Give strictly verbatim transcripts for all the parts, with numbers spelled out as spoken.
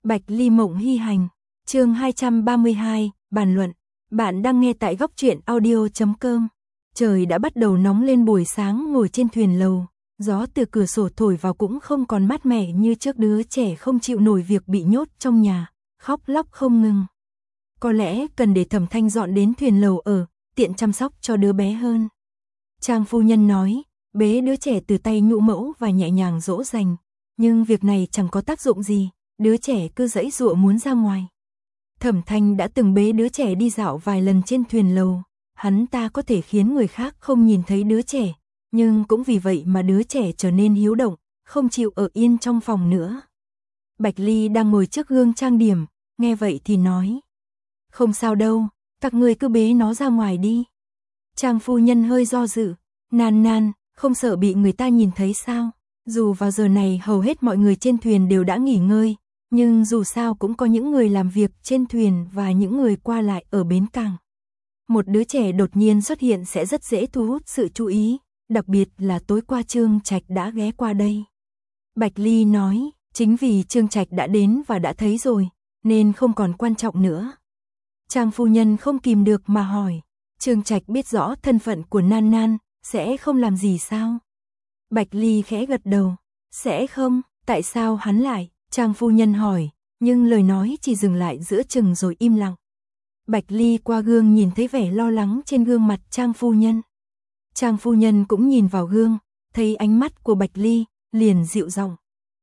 Bạch Ly Mộng Hy Hành, chương hai trăm ba mươi hai, bàn luận. Bạn đang nghe tại góc truyện audio chấm com. Trời đã bắt đầu nóng lên, buổi sáng ngồi trên thuyền lầu, gió từ cửa sổ thổi vào cũng không còn mát mẻ như trước. Đứa trẻ không chịu nổi việc bị nhốt trong nhà, khóc lóc không ngừng. Có lẽ cần để Thẩm Thanh dọn đến thuyền lầu ở, tiện chăm sóc cho đứa bé hơn. Trang phu nhân nói, bế đứa trẻ từ tay nhũ mẫu và nhẹ nhàng dỗ dành, nhưng việc này chẳng có tác dụng gì, đứa trẻ cứ giãy giụa muốn ra ngoài. Thẩm Thanh đã từng bế đứa trẻ đi dạo vài lần trên thuyền lầu, hắn ta có thể khiến người khác không nhìn thấy đứa trẻ, nhưng cũng vì vậy mà đứa trẻ trở nên hiếu động, không chịu ở yên trong phòng nữa. Bạch Ly đang ngồi trước gương trang điểm, nghe vậy thì nói, không sao đâu, các ngươi cứ bế nó ra ngoài đi. Trang phu nhân hơi do dự, nan nan, không sợ bị người ta nhìn thấy sao? Dù vào giờ này hầu hết mọi người trên thuyền đều đã nghỉ ngơi, nhưng dù sao cũng có những người làm việc trên thuyền và những người qua lại ở bến cảng. Một đứa trẻ đột nhiên xuất hiện sẽ rất dễ thu hút sự chú ý, đặc biệt là tối qua Trương Trạch đã ghé qua đây. Bạch Ly nói, chính vì Trương Trạch đã đến và đã thấy rồi, nên không còn quan trọng nữa. Trang phu nhân không kìm được mà hỏi, Trương Trạch biết rõ thân phận của Nan Nan, sẽ không làm gì sao? Bạch Ly khẽ gật đầu, sẽ không, tại sao hắn lại? Trang phu nhân hỏi, nhưng lời nói chỉ dừng lại giữa chừng rồi im lặng. Bạch Ly qua gương nhìn thấy vẻ lo lắng trên gương mặt Trang phu nhân. Trang phu nhân cũng nhìn vào gương, thấy ánh mắt của Bạch Ly, liền dịu giọng.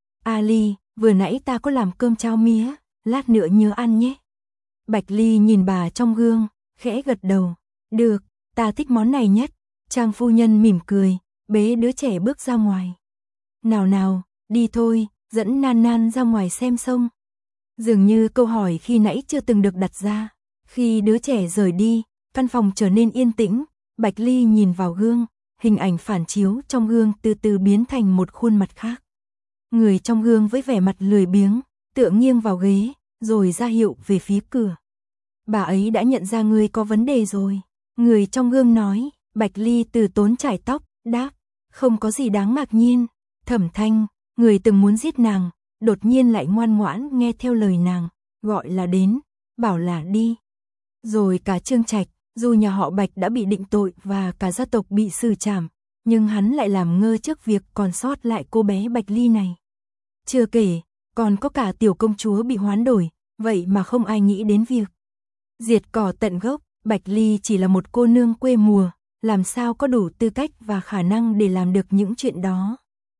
A Ly, vừa nãy ta có làm cơm chao mía, lát nữa nhớ ăn nhé. Bạch Ly nhìn bà trong gương, khẽ gật đầu. Được, ta thích món này nhất. Trang phu nhân mỉm cười, bế đứa trẻ bước ra ngoài. Nào nào, đi thôi, dẫn Nan Nan ra ngoài xem sông. Dường như câu hỏi khi nãy chưa từng được đặt ra. Khi đứa trẻ rời đi, căn phòng trở nên yên tĩnh. Bạch Ly nhìn vào gương, hình ảnh phản chiếu trong gương từ từ biến thành một khuôn mặt khác. Người trong gương với vẻ mặt lười biếng, tựa nghiêng vào ghế, rồi ra hiệu về phía cửa. Bà ấy đã nhận ra ngươi có vấn đề rồi. Người trong gương nói. Bạch Ly từ tốn chải tóc, đáp, không có gì đáng ngạc nhiên. Thẩm Thanh, người từng muốn giết nàng, đột nhiên lại ngoan ngoãn nghe theo lời nàng, gọi là đến, bảo là đi. Rồi cả Trương Trạch, dù nhà họ Bạch đã bị định tội và cả gia tộc bị xử trảm, nhưng hắn lại làm ngơ trước việc còn sót lại cô bé Bạch Ly này. Chưa kể, còn có cả tiểu công chúa bị hoán đổi, vậy mà không ai nghĩ đến việc diệt cỏ tận gốc. Bạch Ly chỉ là một cô nương quê mùa, làm sao có đủ tư cách và khả năng để làm được những chuyện đó.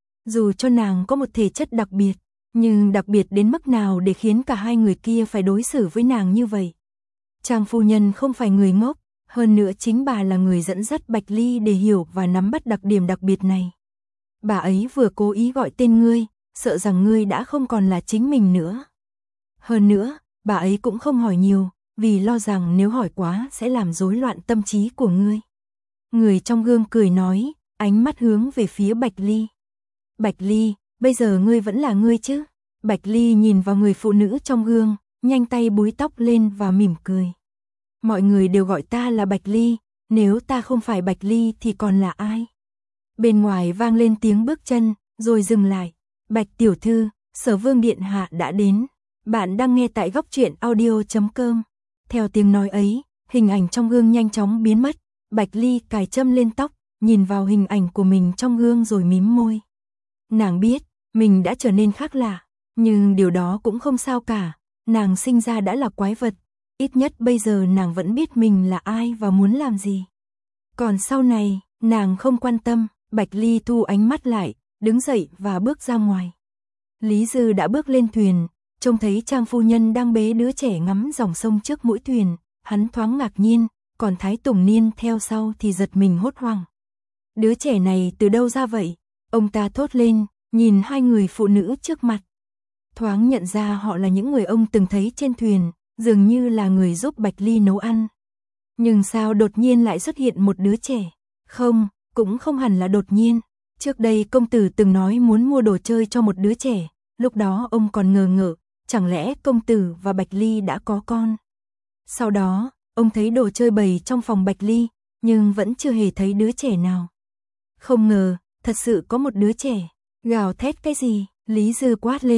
Dù cho nàng có một thể chất đặc biệt, nhưng đặc biệt đến mức nào để khiến cả hai người kia phải đối xử với nàng như vậy. Trang phu nhân không phải người ngốc, hơn nữa chính bà là người dẫn dắt Bạch Ly để hiểu và nắm bắt đặc điểm đặc biệt này. Bà ấy vừa cố ý gọi tên ngươi, sợ rằng ngươi đã không còn là chính mình nữa. Hơn nữa, bà ấy cũng không hỏi nhiều, vì lo rằng nếu hỏi quá sẽ làm rối loạn tâm trí của ngươi. Người trong gương cười nói, ánh mắt hướng về phía Bạch Ly. Bạch Ly, bây giờ ngươi vẫn là ngươi chứ? Bạch Ly nhìn vào người phụ nữ trong gương, nhanh tay búi tóc lên và mỉm cười. Mọi người đều gọi ta là Bạch Ly, nếu ta không phải Bạch Ly thì còn là ai? Bên ngoài vang lên tiếng bước chân, rồi dừng lại. Bạch tiểu thư, Sở Vương điện hạ đã đến. Bạn đang nghe tại góc truyện audio chấm com. Theo tiếng nói ấy, hình ảnh trong gương nhanh chóng biến mất. Bạch Ly cài châm lên tóc, nhìn vào hình ảnh của mình trong gương rồi mím môi. Nàng biết, mình đã trở nên khác lạ, nhưng điều đó cũng không sao cả. Nàng sinh ra đã là quái vật, ít nhất bây giờ nàng vẫn biết mình là ai và muốn làm gì. Còn sau này, nàng không quan tâm. Bạch Ly thu ánh mắt lại, đứng dậy và bước ra ngoài. Lý Dư đã bước lên thuyền, trông thấy Trang phu nhân đang bế đứa trẻ ngắm dòng sông trước mũi thuyền, hắn thoáng ngạc nhiên, còn Thái Tùng Niên theo sau thì giật mình hốt hoảng. Đứa trẻ này từ đâu ra vậy? Ông ta thốt lên, nhìn hai người phụ nữ trước mặt. Thoáng nhận ra họ là những người ông từng thấy trên thuyền, dường như là người giúp Bạch Ly nấu ăn. Nhưng sao đột nhiên lại xuất hiện một đứa trẻ? Không, cũng không hẳn là đột nhiên. Trước đây công tử từng nói muốn mua đồ chơi cho một đứa trẻ, lúc đó ông còn ngờ ngợ, chẳng lẽ công tử và Bạch Ly đã có con? Sau đó, ông thấy đồ chơi bày trong phòng Bạch Ly, nhưng vẫn chưa hề thấy đứa trẻ nào. Không ngờ, thật sự có một đứa trẻ. Gào thét cái gì? Lý Dư quát lên,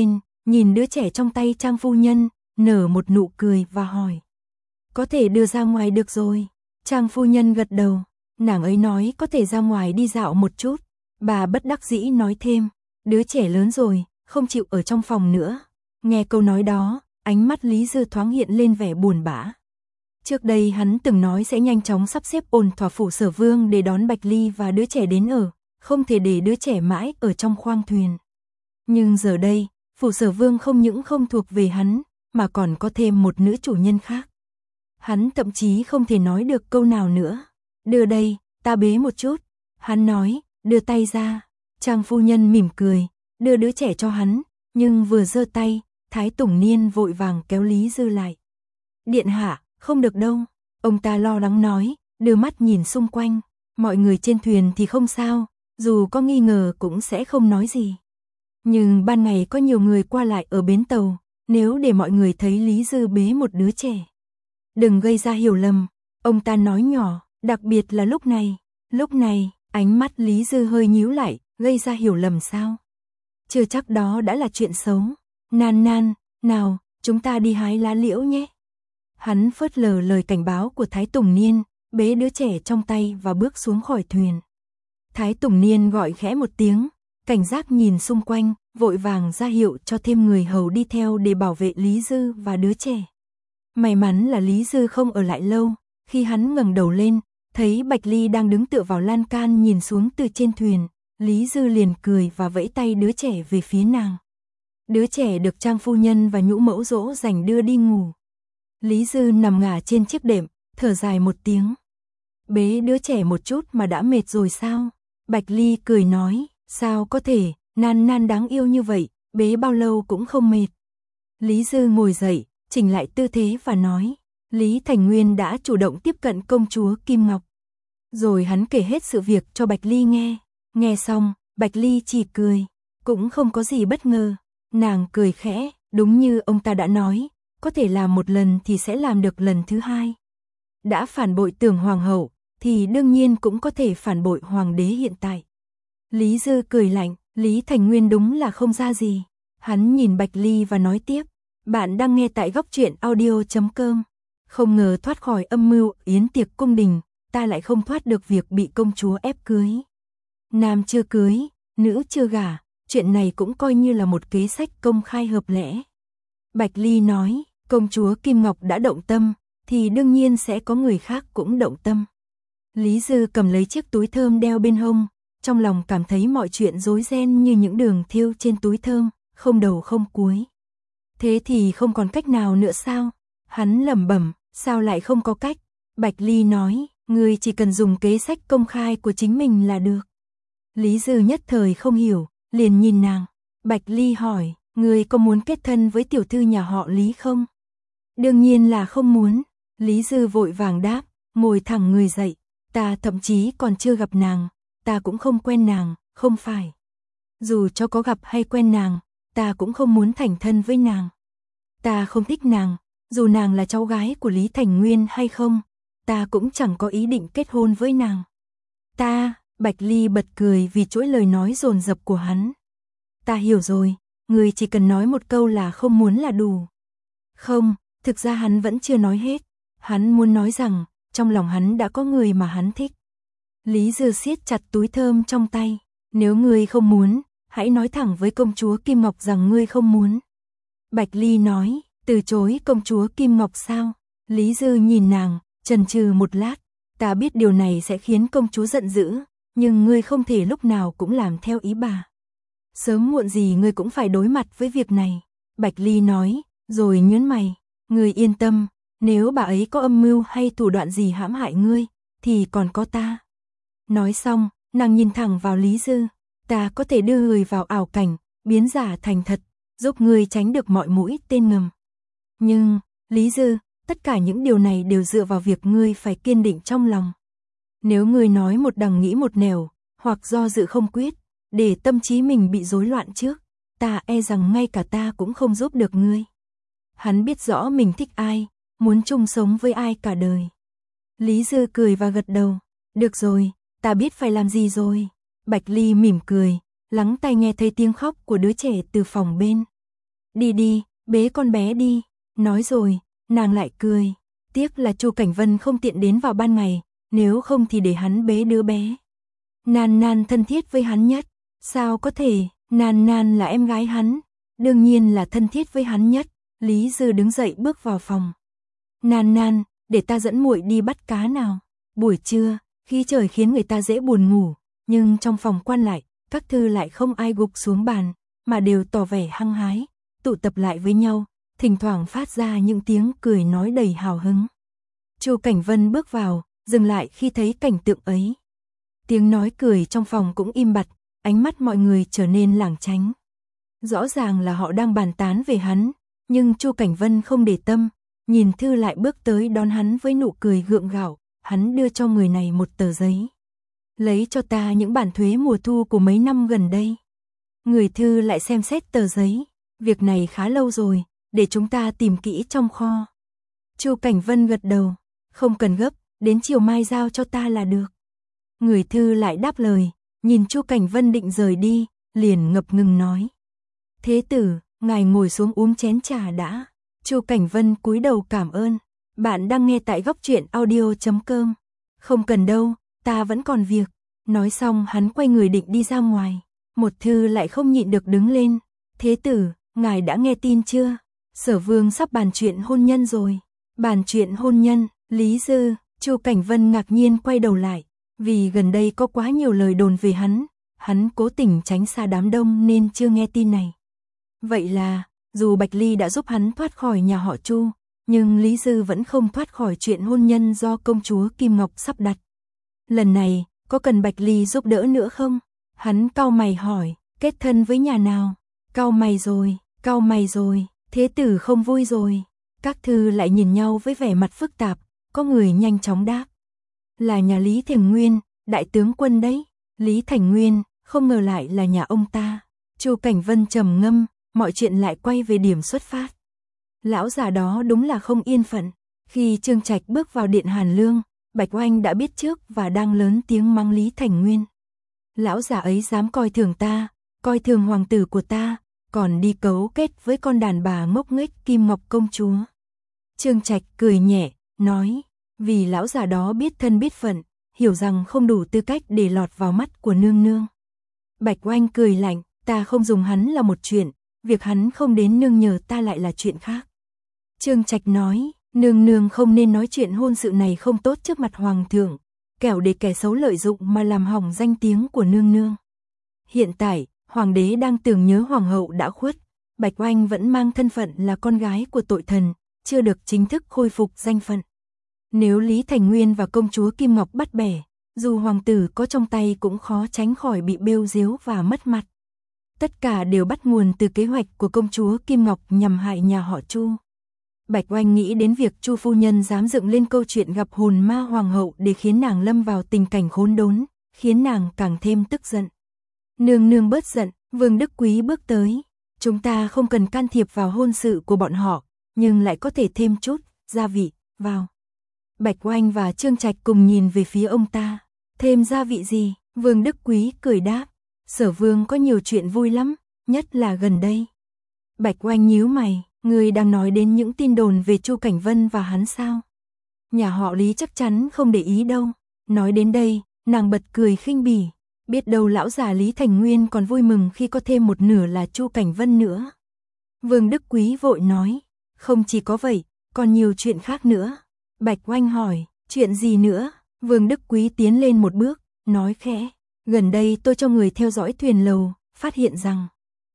nhìn đứa trẻ trong tay Trang phu nhân, nở một nụ cười và hỏi. Có thể đưa ra ngoài được rồi. Trang phu nhân gật đầu, nàng ấy nói có thể ra ngoài đi dạo một chút. Bà bất đắc dĩ nói thêm, đứa trẻ lớn rồi, không chịu ở trong phòng nữa. Nghe câu nói đó, ánh mắt Lý Dư thoáng hiện lên vẻ buồn bã. Trước đây hắn từng nói sẽ nhanh chóng sắp xếp ổn thỏa phủ Sở Vương để đón Bạch Ly và đứa trẻ đến ở, không thể để đứa trẻ mãi ở trong khoang thuyền. Nhưng giờ đây, phủ Sở Vương không những không thuộc về hắn, mà còn có thêm một nữ chủ nhân khác. Hắn thậm chí không thể nói được câu nào nữa. Đưa đây, ta bế một chút. Hắn nói, đưa tay ra. Trang phu nhân mỉm cười, đưa đứa trẻ cho hắn, nhưng vừa giơ tay, Thái Tùng Niên vội vàng kéo Lý Dư lại. Điện hạ, không được đâu. Ông ta lo lắng nói, đưa mắt nhìn xung quanh. Mọi người trên thuyền thì không sao, dù có nghi ngờ cũng sẽ không nói gì. Nhưng ban ngày có nhiều người qua lại ở bến tàu, nếu để mọi người thấy Lý Dư bế một đứa trẻ. Đừng gây ra hiểu lầm, ông ta nói nhỏ, đặc biệt là lúc này. Lúc này, ánh mắt Lý Dư hơi nhíu lại, gây ra hiểu lầm sao? Chưa chắc đó đã là chuyện xấu. Nan nan, nào, chúng ta đi hái lá liễu nhé. Hắn phớt lờ lời cảnh báo của Thái Tùng Niên, bế đứa trẻ trong tay và bước xuống khỏi thuyền. Thái Tùng Niên gọi khẽ một tiếng, cảnh giác nhìn xung quanh, vội vàng ra hiệu cho thêm người hầu đi theo để bảo vệ Lý Dư và đứa trẻ. May mắn là Lý Dư không ở lại lâu, khi hắn ngẩng đầu lên, thấy Bạch Ly đang đứng tựa vào lan can nhìn xuống từ trên thuyền, Lý Dư liền cười và vẫy tay đứa trẻ về phía nàng. Đứa trẻ được Trang phu nhân và Nhũ mẫu dỗ dành đưa đi ngủ. Lý Dư nằm ngả trên chiếc đệm, thở dài một tiếng. Bế đứa trẻ một chút mà đã mệt rồi sao? Bạch Ly cười nói, sao có thể, nan nan đáng yêu như vậy, bế bao lâu cũng không mệt. Lý Dư ngồi dậy, chỉnh lại tư thế và nói, Lý Thành Nguyên đã chủ động tiếp cận công chúa Kim Ngọc. Rồi hắn kể hết sự việc cho Bạch Ly nghe. Nghe xong, Bạch Ly chỉ cười, cũng không có gì bất ngờ. Nàng cười khẽ, đúng như ông ta đã nói, có thể làm một lần thì sẽ làm được lần thứ hai. Đã phản bội Tưởng Hoàng hậu, thì đương nhiên cũng có thể phản bội Hoàng đế hiện tại. Lý Dư cười lạnh, Lý Thành Nguyên đúng là không ra gì. Hắn nhìn Bạch Ly và nói tiếp, bạn đang nghe tại góc truyện audio chấm com. Không ngờ thoát khỏi âm mưu yến tiệc cung đình, ta lại không thoát được việc bị công chúa ép cưới. Nam chưa cưới, nữ chưa gả, chuyện này cũng coi như là một kế sách công khai hợp lẽ. Bạch Ly nói, công chúa Kim Ngọc đã động tâm, thì đương nhiên sẽ có người khác cũng động tâm. Lý Dư cầm lấy chiếc túi thơm đeo bên hông, trong lòng cảm thấy mọi chuyện rối ren như những đường thêu trên túi thơm, không đầu không cuối. Thế thì không còn cách nào nữa sao? Hắn lẩm bẩm, sao lại không có cách? Bạch Ly nói, ngươi chỉ cần dùng kế sách công khai của chính mình là được. Lý Dư nhất thời không hiểu, liền nhìn nàng. Bạch Ly hỏi, ngươi có muốn kết thân với tiểu thư nhà họ Lý không? Đương nhiên là không muốn. Lý Dư vội vàng đáp, ngồi thẳng người dậy. Ta thậm chí còn chưa gặp nàng, ta cũng không quen nàng, không phải. Dù cho có gặp hay quen nàng, ta cũng không muốn thành thân với nàng. Ta không thích nàng, dù nàng là cháu gái của Lý Thành Nguyên hay không, ta cũng chẳng có ý định kết hôn với nàng. Ta, Bạch Ly bật cười vì chuỗi lời nói dồn dập của hắn. Ta hiểu rồi, người chỉ cần nói một câu là không muốn là đủ. Không, thực ra hắn vẫn chưa nói hết. Hắn muốn nói rằng, trong lòng hắn đã có người mà hắn thích. Lý Dư siết chặt túi thơm trong tay. Nếu ngươi không muốn, hãy nói thẳng với công chúa Kim Ngọc rằng ngươi không muốn. Bạch Ly nói, từ chối công chúa Kim Ngọc sao? Lý Dư nhìn nàng, chần chừ một lát. Ta biết điều này sẽ khiến công chúa giận dữ, nhưng ngươi không thể lúc nào cũng làm theo ý bà. Sớm muộn gì ngươi cũng phải đối mặt với việc này. Bạch Ly nói, rồi nhớn mày. Ngươi yên tâm, nếu bà ấy có âm mưu hay thủ đoạn gì hãm hại ngươi, thì còn có ta. Nói xong, nàng nhìn thẳng vào Lý Dư. Ta có thể đưa người vào ảo cảnh, biến giả thành thật, giúp ngươi tránh được mọi mũi tên ngầm. Nhưng, Lý Dư, tất cả những điều này đều dựa vào việc ngươi phải kiên định trong lòng. Nếu ngươi nói một đằng nghĩ một nẻo, hoặc do dự không quyết, để tâm trí mình bị rối loạn trước, ta e rằng ngay cả ta cũng không giúp được ngươi. Hắn biết rõ mình thích ai, muốn chung sống với ai cả đời. Lý Dư cười và gật đầu. Được rồi, ta biết phải làm gì rồi. Bạch Ly mỉm cười, lắng tai nghe thấy tiếng khóc của đứa trẻ từ phòng bên. đi đi, bế con bé đi. Nói rồi, nàng lại cười. Tiếc là Chu Cảnh Vân không tiện đến vào ban ngày, nếu không thì để hắn bế đứa bé. Nan Nan thân thiết với hắn nhất. Sao có thể, Nan Nan là em gái hắn, đương nhiên là thân thiết với hắn nhất. Lý Dư đứng dậy bước vào phòng. Nan Nan, để ta dẫn muội đi bắt cá nào. Buổi trưa, khí trời khiến người ta dễ buồn ngủ, nhưng trong phòng quan lại, các thư lại không ai gục xuống bàn, mà đều tỏ vẻ hăng hái, tụ tập lại với nhau, thỉnh thoảng phát ra những tiếng cười nói đầy hào hứng. Chu Cảnh Vân bước vào, dừng lại khi thấy cảnh tượng ấy. Tiếng nói cười trong phòng cũng im bặt, ánh mắt mọi người trở nên lảng tránh. Rõ ràng là họ đang bàn tán về hắn, nhưng Chu Cảnh Vân không để tâm, nhìn Thư lại bước tới đón hắn với nụ cười gượng gạo, hắn đưa cho người này một tờ giấy. Lấy cho ta những bản thuế mùa thu của mấy năm gần đây. Người Thư lại xem xét tờ giấy, việc này khá lâu rồi, để chúng ta tìm kỹ trong kho. Chu Cảnh Vân gật đầu, không cần gấp, đến chiều mai giao cho ta là được. Người Thư lại đáp lời, nhìn Chu Cảnh Vân định rời đi, liền ngập ngừng nói. Thế tử, ngài ngồi xuống uống chén trà đã. Chu Cảnh Vân cúi đầu cảm ơn. Bạn đang nghe tại góc truyện audio chấm com. Không cần đâu, ta vẫn còn việc. Nói xong hắn quay người định đi ra ngoài. Một Thư lại không nhịn được đứng lên. Thế tử, ngài đã nghe tin chưa? Sở Vương sắp bàn chuyện hôn nhân rồi. Bàn chuyện hôn nhân, Lý Dư. Chu Cảnh Vân ngạc nhiên quay đầu lại. Vì gần đây có quá nhiều lời đồn về hắn, hắn cố tình tránh xa đám đông nên chưa nghe tin này. Vậy là, dù Bạch Ly đã giúp hắn thoát khỏi nhà họ Chu, nhưng Lý Dư vẫn không thoát khỏi chuyện hôn nhân do công chúa Kim Ngọc sắp đặt. Lần này, có cần Bạch Ly giúp đỡ nữa không? Hắn cau mày hỏi, kết thân với nhà nào? Cau mày rồi, cau mày rồi, thế tử không vui rồi. Các thư lại nhìn nhau với vẻ mặt phức tạp, có người nhanh chóng đáp. Là nhà Lý Thành Nguyên, đại tướng quân đấy. Lý Thành Nguyên, không ngờ lại là nhà ông ta. Chu Cảnh Vân trầm ngâm, mọi chuyện lại quay về điểm xuất phát. Lão già đó đúng là không yên phận. Khi Trương Trạch bước vào điện Hàn Lương, Bạch Oanh đã biết trước và đang lớn tiếng mắng Lý Thành Nguyên. Lão già ấy dám coi thường ta, coi thường hoàng tử của ta, còn đi cấu kết với con đàn bà ngốc nghếch Kim Ngọc công chúa. Trương Trạch cười nhẹ, nói, vì lão già đó biết thân biết phận, hiểu rằng không đủ tư cách để lọt vào mắt của nương nương. Bạch Oanh cười lạnh, ta không dùng hắn là một chuyện, việc hắn không đến nương nhờ ta lại là chuyện khác. Trương Trạch nói, nương nương không nên nói chuyện hôn sự này không tốt trước mặt hoàng thượng, kẻo để kẻ xấu lợi dụng mà làm hỏng danh tiếng của nương nương. Hiện tại, hoàng đế đang tưởng nhớ hoàng hậu đã khuất, Bạch Oanh vẫn mang thân phận là con gái của tội thần, chưa được chính thức khôi phục danh phận. Nếu Lý Thành Nguyên và công chúa Kim Ngọc bắt bẻ, dù hoàng tử có trong tay cũng khó tránh khỏi bị bêu diếu và mất mặt. Tất cả đều bắt nguồn từ kế hoạch của công chúa Kim Ngọc nhằm hại nhà họ Chu. Bạch Oanh nghĩ đến việc Chu phu nhân dám dựng lên câu chuyện gặp hồn ma hoàng hậu để khiến nàng lâm vào tình cảnh khốn đốn, khiến nàng càng thêm tức giận. Nương nương bớt giận, Vương Đức Quý bước tới. Chúng ta không cần can thiệp vào hôn sự của bọn họ, nhưng lại có thể thêm chút gia vị vào. Bạch Oanh và Trương Trạch cùng nhìn về phía ông ta. Thêm gia vị gì? Vương Đức Quý cười đáp. Sở Vương có nhiều chuyện vui lắm, nhất là gần đây. Bạch Oanh nhíu mày, người đang nói đến những tin đồn về Chu Cảnh Vân và hắn sao? Nhà họ Lý chắc chắn không để ý đâu. Nói đến đây, nàng bật cười khinh bỉ. Biết đâu lão già Lý Thành Nguyên còn vui mừng khi có thêm một nửa là Chu Cảnh Vân nữa. Vương Đức Quý vội nói, không chỉ có vậy, còn nhiều chuyện khác nữa. Bạch Oanh hỏi, chuyện gì nữa? Vương Đức Quý tiến lên một bước, nói khẽ, gần đây tôi cho người theo dõi thuyền lầu, phát hiện rằng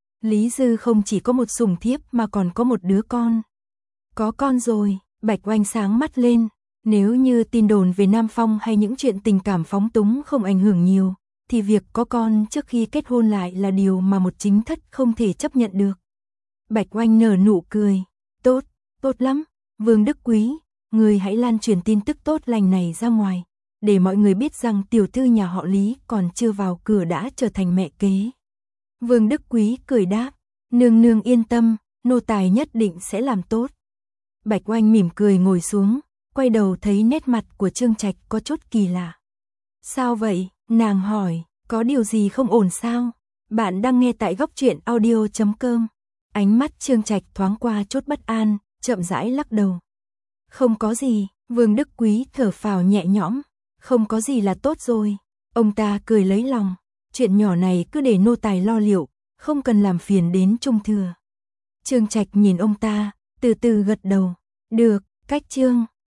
Lý Dư không chỉ có một sủng thiếp mà còn có một đứa con. Có con rồi, Bạch Oanh sáng mắt lên, nếu như tin đồn về Nam Phong hay những chuyện tình cảm phóng túng không ảnh hưởng nhiều, thì việc có con trước khi kết hôn lại là điều mà một chính thất không thể chấp nhận được. Bạch Oanh nở nụ cười, tốt, tốt lắm, Vương Đức Quý, người hãy lan truyền tin tức tốt lành này ra ngoài, để mọi người biết rằng tiểu thư nhà họ Lý còn chưa vào cửa đã trở thành mẹ kế. Vương Đức Quý cười đáp, nương nương yên tâm, nô tài nhất định sẽ làm tốt. Bạch Oanh mỉm cười ngồi xuống, quay đầu thấy nét mặt của Trương Trạch có chút kỳ lạ. Sao vậy? Nàng hỏi, có điều gì không ổn sao? Bạn đang nghe tại góc truyện audio chấm com. Ánh mắt Trương Trạch thoáng qua chút bất an, chậm rãi lắc đầu. Không có gì, Vương Đức Quý thở phào nhẹ nhõm, không có gì là tốt rồi. Ông ta cười lấy lòng, chuyện nhỏ này cứ để nô tài lo liệu, không cần làm phiền đến Trung Thừa. Trương Trạch nhìn ông ta, từ từ gật đầu, được, cách Trương